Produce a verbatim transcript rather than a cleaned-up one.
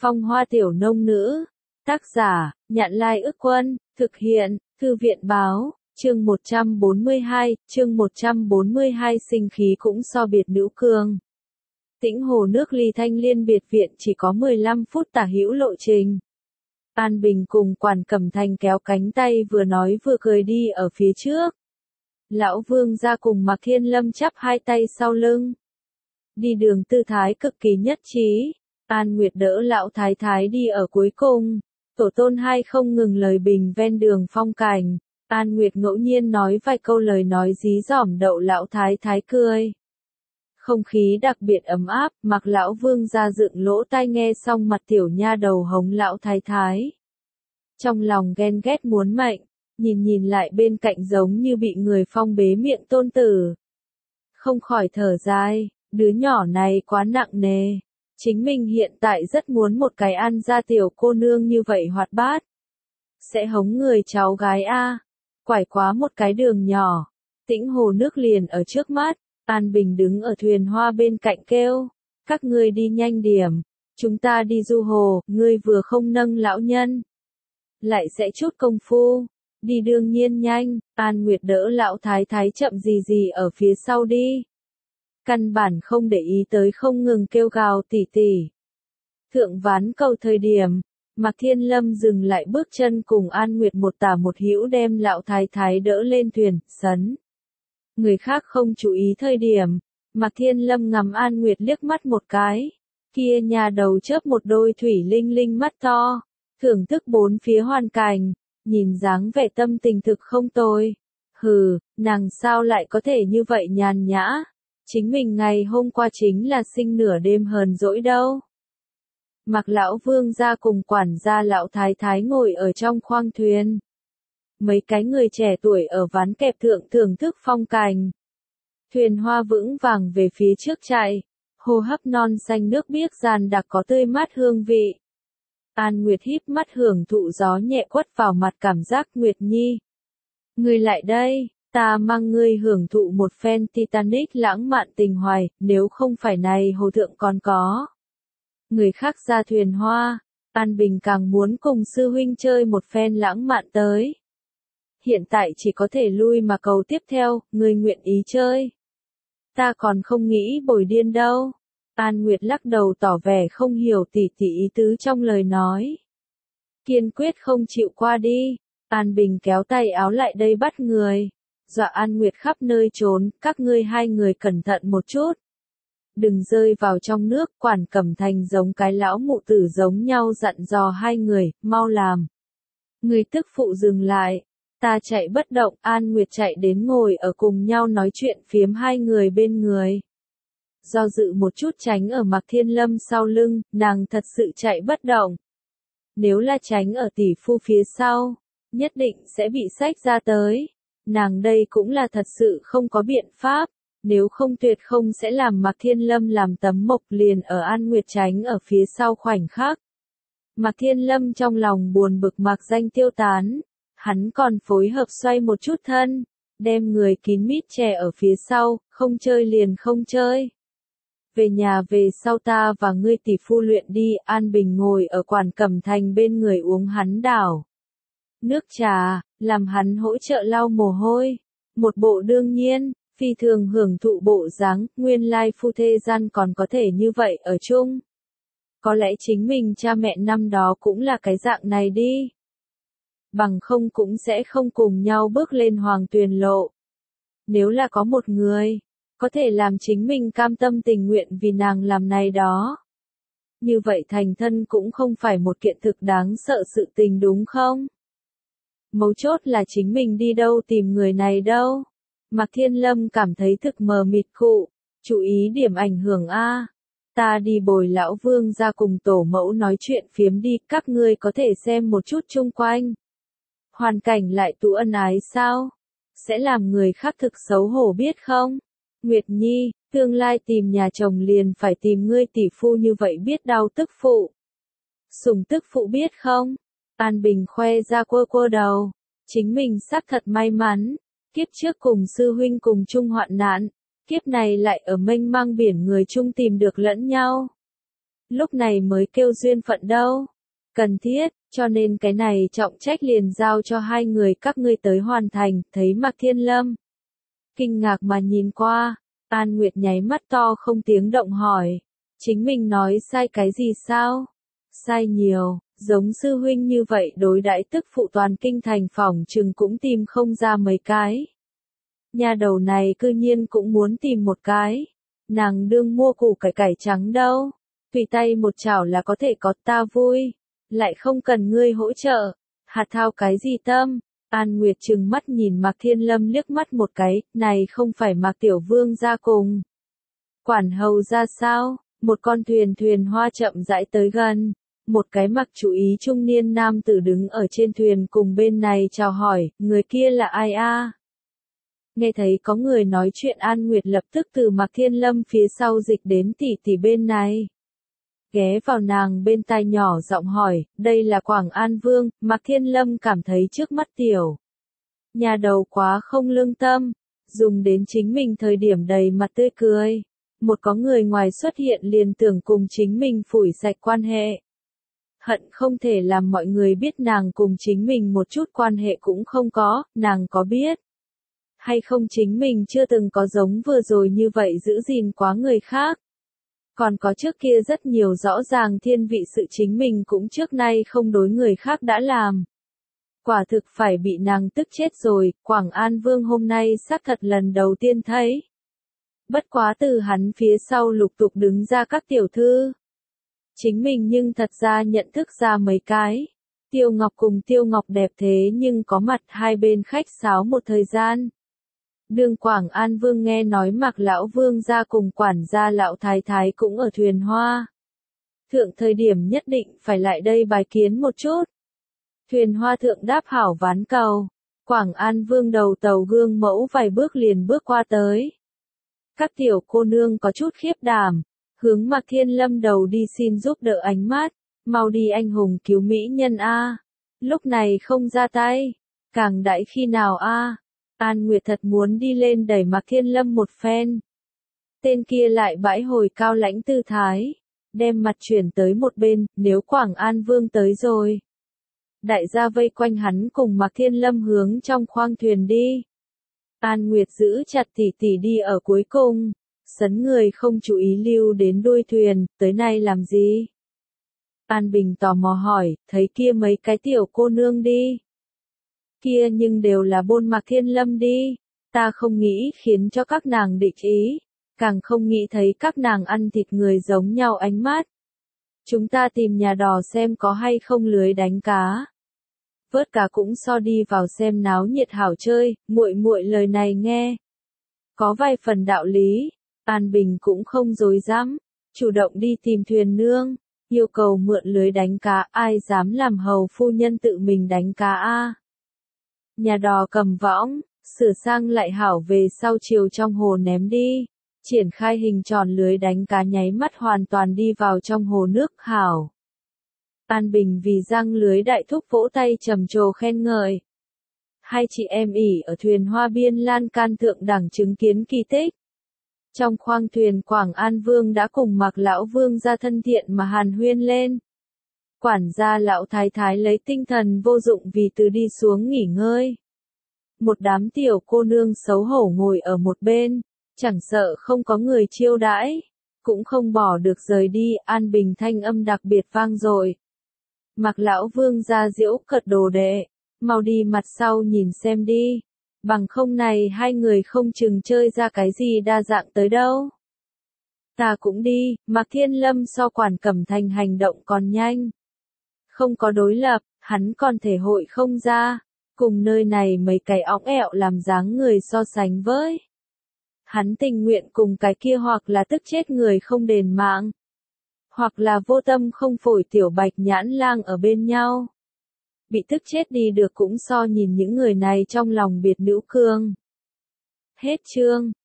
Phong Hoa Tiểu Nông Nữ. Tác giả, Nhạn Lai Ức Quân. Thực hiện, Thư viện Báo. Chương một trăm bốn mươi hai, chương một trăm bốn mươi hai sinh khí cũng so biệt nữ cương. Tĩnh hồ nước ly Thanh Liên biệt viện chỉ có mười lăm phút tả hữu lộ trình. An Bình cùng Quản Cẩm Thành kéo cánh tay vừa nói vừa cười đi ở phía trước. Lão Vương ra cùng Mạc Thiên Lâm chắp hai tay sau lưng. Đi đường tư thái cực kỳ nhất trí. An Nguyệt đỡ lão thái thái đi ở cuối cùng. Tổ tôn hai không ngừng lời bình ven đường phong cảnh. An Nguyệt ngẫu nhiên nói vài câu lời nói dí dỏm đậu lão thái thái cười. Không khí đặc biệt ấm áp, Mặc lão Vương ra dựng lỗ tai nghe xong mặt tiểu nha đầu hống lão thái thái. Trong lòng ghen ghét muốn mệnh, nhìn nhìn lại bên cạnh giống như bị người phong bế miệng tôn tử. Không khỏi thở dài, đứa nhỏ này quá nặng nề. Chính mình hiện tại rất muốn một cái ăn ra tiểu cô nương như vậy hoạt bát. Sẽ hống người cháu gái a. Quải quá một cái đường nhỏ. Tĩnh hồ nước liền ở trước mắt. An Bình đứng ở thuyền hoa bên cạnh kêu. Các ngươi đi nhanh điểm. Chúng ta đi du hồ, ngươi vừa không nâng lão nhân. Lại sẽ chút công phu. Đi đương nhiên nhanh. An Nguyệt đỡ lão thái thái chậm gì gì ở phía sau đi. Căn bản không để ý tới không ngừng kêu gào tỉ tỉ. Thượng ván cầu thời điểm, Mạc Thiên Lâm dừng lại bước chân cùng An Nguyệt một tả một hữu đem lão thái thái đỡ lên thuyền, sấn. Người khác không chú ý thời điểm, Mạc Thiên Lâm ngắm An Nguyệt liếc mắt một cái. Kia nhà đầu chớp một đôi thủy linh linh mắt to, thưởng thức bốn phía hoàn cảnh, nhìn dáng vẻ tâm tình thực không tồi. Hừ, nàng sao lại có thể như vậy nhàn nhã? Chính mình ngày hôm qua chính là sinh nửa đêm hờn dỗi đâu. Mặc lão Vương ra cùng quản gia lão thái thái ngồi ở trong khoang thuyền. Mấy cái người trẻ tuổi ở ván kẹp thượng thưởng thức phong cảnh. Thuyền hoa vững vàng về phía trước chạy, hô hấp non xanh nước biếc giàn đặc có tươi mát hương vị. An Nguyệt híp mắt hưởng thụ gió nhẹ quất vào mặt cảm giác Nguyệt Nhi. Ngươi lại đây. Ta mang ngươi hưởng thụ một phen Titanic lãng mạn tình hoài, nếu không phải này hồ thượng còn có. Người khác ra thuyền hoa, An Bình càng muốn cùng sư huynh chơi một phen lãng mạn tới. Hiện tại chỉ có thể lui mà cầu tiếp theo, ngươi nguyện ý chơi. Ta còn không nghĩ bồi điên đâu. An Nguyệt lắc đầu tỏ vẻ không hiểu tỉ tỉ ý tứ trong lời nói. Kiên quyết không chịu qua đi. An Bình kéo tay áo lại đây bắt người. Dọa An Nguyệt khắp nơi trốn, các ngươi hai người cẩn thận một chút. Đừng rơi vào trong nước, Quản Cẩm Thành giống cái lão mụ tử giống nhau dặn dò hai người, mau làm. Người tức phụ dừng lại, ta chạy bất động, An Nguyệt chạy đến ngồi ở cùng nhau nói chuyện phiếm hai người bên người. Do dự một chút tránh ở Mạc Thiên Lâm sau lưng, nàng thật sự chạy bất động. Nếu là tránh ở tỷ phu phía sau, nhất định sẽ bị xách ra tới. Nàng đây cũng là thật sự không có biện pháp, nếu không tuyệt không sẽ làm Mạc Thiên Lâm làm tấm mộc liền ở An Nguyệt tránh ở phía sau khoảnh khắc. Mạc Thiên Lâm trong lòng buồn bực Mạc Danh tiêu tán, hắn còn phối hợp xoay một chút thân, đem người kín mít che ở phía sau, không chơi liền không chơi. Về nhà về sau ta và ngươi tỷ phu luyện đi, An Bình ngồi ở Quản Cẩm Thành bên người uống hắn đảo nước trà, làm hắn hỗ trợ lau mồ hôi. Một bộ đương nhiên, phi thường hưởng thụ bộ dáng, nguyên lai phu thê gian còn có thể như vậy ở chung. Có lẽ chính mình cha mẹ năm đó cũng là cái dạng này đi. Bằng không cũng sẽ không cùng nhau bước lên hoàng tuyền lộ. Nếu là có một người, có thể làm chính mình cam tâm tình nguyện vì nàng làm này đó. Như vậy thành thân cũng không phải một kiện thực đáng sợ sự tình đúng không? Mấu chốt là chính mình đi đâu tìm người này đâu. Mạc Thiên Lâm cảm thấy thực mờ mịt khụ, chú ý điểm ảnh hưởng a. Ta đi bồi lão Vương ra cùng tổ mẫu nói chuyện phiếm đi, các ngươi có thể xem một chút chung quanh. Hoàn cảnh lại tụ ân ái sao? Sẽ làm người khác thực xấu hổ biết không? Nguyệt Nhi, tương lai tìm nhà chồng liền phải tìm ngươi tỷ phu như vậy biết đau tức phụ. Sủng tức phụ biết không? An Bình khoe ra quơ quơ đầu, chính mình xác thật may mắn, kiếp trước cùng sư huynh cùng chung hoạn nạn, kiếp này lại ở mênh mang biển người chung tìm được lẫn nhau. lúc này mới kêu duyên phận đâu. Cần thiết, cho nên cái này trọng trách liền giao cho hai người các ngươi tới hoàn thành, thấy Mạc Thiên Lâm. Kinh ngạc mà nhìn qua, An Nguyệt nháy mắt to không tiếng động hỏi, chính mình nói sai cái gì sao? Sai nhiều, giống sư huynh như vậy đối đãi tức phụ toàn kinh thành phỏng chừng cũng tìm không ra mấy cái. Nhà đầu này cư nhiên cũng muốn tìm một cái, nàng đương mua củ cải cải trắng đâu, tùy tay một chảo là có thể có ta vui, lại không cần ngươi hỗ trợ, hạt thao cái gì tâm. An Nguyệt trừng mắt nhìn Mạc Thiên Lâm liếc mắt một cái, này không phải Mạc Tiểu Vương ra cùng. Quản hầu ra sao, một con thuyền thuyền hoa chậm rãi tới gần, một cái mặc chú ý trung niên nam tử đứng ở trên thuyền cùng bên này chào hỏi, người kia là ai a? Nghe thấy có người nói chuyện An Nguyệt lập tức từ Mạc Thiên Lâm phía sau dịch đến tỷ tỷ bên này. Ghé vào nàng bên tai nhỏ giọng hỏi, đây là Quảng An Vương. Mạc Thiên Lâm cảm thấy trước mắt tiểu nhà đầu quá không lương tâm, dùng đến chính mình thời điểm đầy mặt tươi cười. Một có người ngoài xuất hiện liền tưởng cùng chính mình phủi sạch quan hệ. Hận không thể làm mọi người biết nàng cùng chính mình một chút quan hệ cũng không có, nàng có biết hay không chính mình chưa từng có giống vừa rồi như vậy giữ gìn quá người khác. Còn có trước kia rất nhiều rõ ràng thiên vị sự chính mình cũng trước nay không đối người khác đã làm. Quả thực phải bị nàng tức chết rồi, Quảng An Vương hôm nay xác thật lần đầu tiên thấy. Bất quá từ hắn phía sau lục tục đứng ra các tiểu thư. Chính mình nhưng thật ra nhận thức ra mấy cái. Tiêu Ngọc cùng Tiêu Ngọc đẹp thế nhưng có mặt hai bên khách sáo một thời gian. Đường Quảng An Vương nghe nói Mạc Lão Vương gia cùng quản gia Lão Thái Thái cũng ở thuyền hoa. Thượng thời điểm nhất định phải lại đây bài kiến một chút. Thuyền hoa thượng đáp hảo ván cầu. Quảng An Vương đầu tàu gương mẫu vài bước liền bước qua tới. Các tiểu cô nương có chút khiếp đảm. Hướng Mạc Thiên Lâm đầu đi xin giúp đỡ ánh mắt. Mau đi anh hùng cứu mỹ nhân a. Lúc này không ra tay. Càng đãi khi nào a. An Nguyệt thật muốn đi lên đẩy Mạc Thiên Lâm một phen. Tên kia lại bãi hồi cao lãnh tư thái. Đem mặt chuyển tới một bên, nếu Quảng An Vương tới rồi. Đại gia vây quanh hắn cùng Mạc Thiên Lâm hướng trong khoang thuyền đi. An Nguyệt giữ chặt tỷ tỷ đi ở cuối cùng. Sấn người không chú ý lưu đến đuôi thuyền, tới nay làm gì? An Bình tò mò hỏi, thấy kia mấy cái tiểu cô nương đi. Kia nhưng đều là bôn Mạc Thiên Lâm đi. Ta không nghĩ khiến cho các nàng địch ý. Càng không nghĩ thấy các nàng ăn thịt người giống nhau ánh mắt. Chúng ta tìm nhà đò xem có hay không lưới đánh cá. Vớt cá cũng so đi vào xem náo nhiệt hảo chơi, muội muội lời này nghe. Có vài phần đạo lý. An Bình cũng không dối dám, chủ động đi tìm thuyền nương, yêu cầu mượn lưới đánh cá, ai dám làm hầu phu nhân tự mình đánh cá a. Nhà đò cầm võng, sửa sang lại hảo về sau chiều trong hồ ném đi, triển khai hình tròn lưới đánh cá nháy mắt hoàn toàn đi vào trong hồ nước hảo. An Bình vì răng lưới đại thúc vỗ tay trầm trồ khen ngợi. Hai chị em ỉ ở thuyền hoa biên lan can thượng đẳng chứng kiến kỳ tích. Trong khoang thuyền Quảng An Vương đã cùng Mạc Lão Vương ra thân thiện mà hàn huyên lên. Quản gia Lão Thái Thái lấy tinh thần vô dụng vì từ đi xuống nghỉ ngơi. Một đám tiểu cô nương xấu hổ ngồi ở một bên, chẳng sợ không có người chiêu đãi, cũng không bỏ được rời đi. An Bình thanh âm đặc biệt vang dội. Mạc Lão Vương ra giễu cợt đồ đệ, mau đi mặt sau nhìn xem đi. Bằng không này hai người không chừng chơi ra cái gì đa dạng tới đâu. Ta cũng đi, Mạc Thiên Lâm so Quản Cẩm Thành hành động còn nhanh. Không có đối lập, hắn còn thể hội không ra, cùng nơi này mấy cái óng ẹo làm dáng người so sánh với. Hắn tình nguyện cùng cái kia hoặc là tức chết người không đền mạng, hoặc là vô tâm không phổi tiểu bạch nhãn lang ở bên nhau. Bị tức chết đi được cũng so nhìn những người này trong lòng biệt nữ cương. Hết chương.